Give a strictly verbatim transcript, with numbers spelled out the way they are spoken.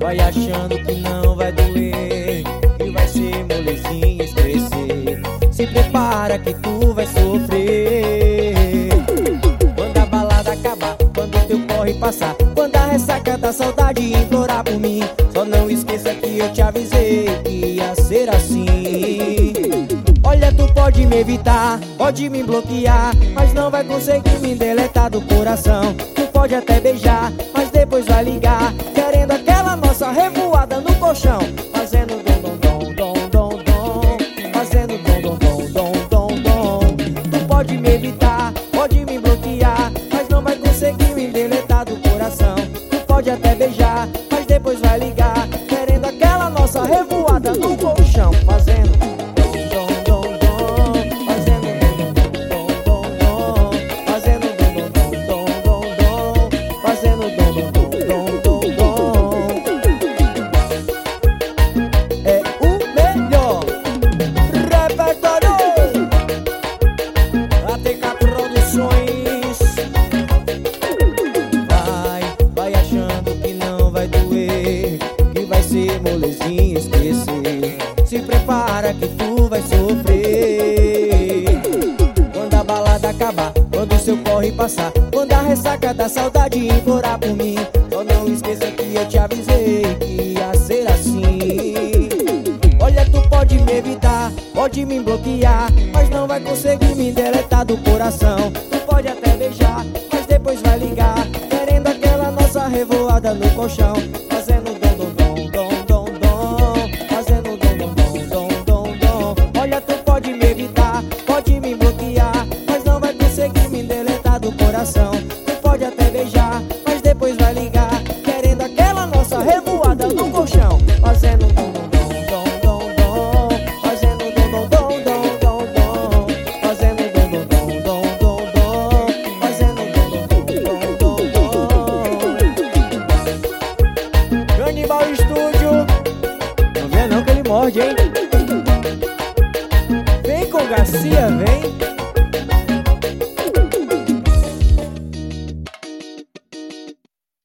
vai achando que não vai doer, que vai ser molezinha esquecer. Se prepara que tu vai sofrer. Quando a balada acabar, quando o teu corre passar, quando a ressaca da saudade implorar por mim, só não esqueça que eu te avisei que ia ser assim. Olha, tu pode me evitar, pode me bloquear, mas não vai conseguir me deletar do coração. Tu pode até beijar, mas depois vai ligar, querendo aquela nossa revoada no colchão, fazendo dom dom dom dom dom dom, fazendo dom dom dom dom dom dom. Tu pode me evitar, pode me bloquear, mas não vai conseguir me deletar do coração. Tu pode até beijar, mas depois vai ligar, querendo aquela nossa revoada no colchão, fazendo molezinha esquecer. Se prepara que tu vai sofrer. Quando a balada acabar, quando o seu corre passar, quando a ressaca da saudade implorar por mim, só não esqueça que eu te avisei que ia ser assim. Olha, tu pode me evitar, pode me bloquear, mas não vai conseguir me deletar do coração. Tu pode até beijar, mas depois vai ligar, querendo aquela nossa revoada no colchão, fazendo dom dom dom. Pode me bloquear, mas não vai conseguir me deletar do coração. Tu pode até beijar, mas depois vai ligar, querendo aquela nossa revoada no colchão, fazendo dom dom dom dom dom, fazendo dom dom dom dom dom, fazendo dom dom dom dom dom, fazendo dom dom dom dom. Canibal Estúdio, não vê não que ele morde, hein? Vem com Garcia, vem.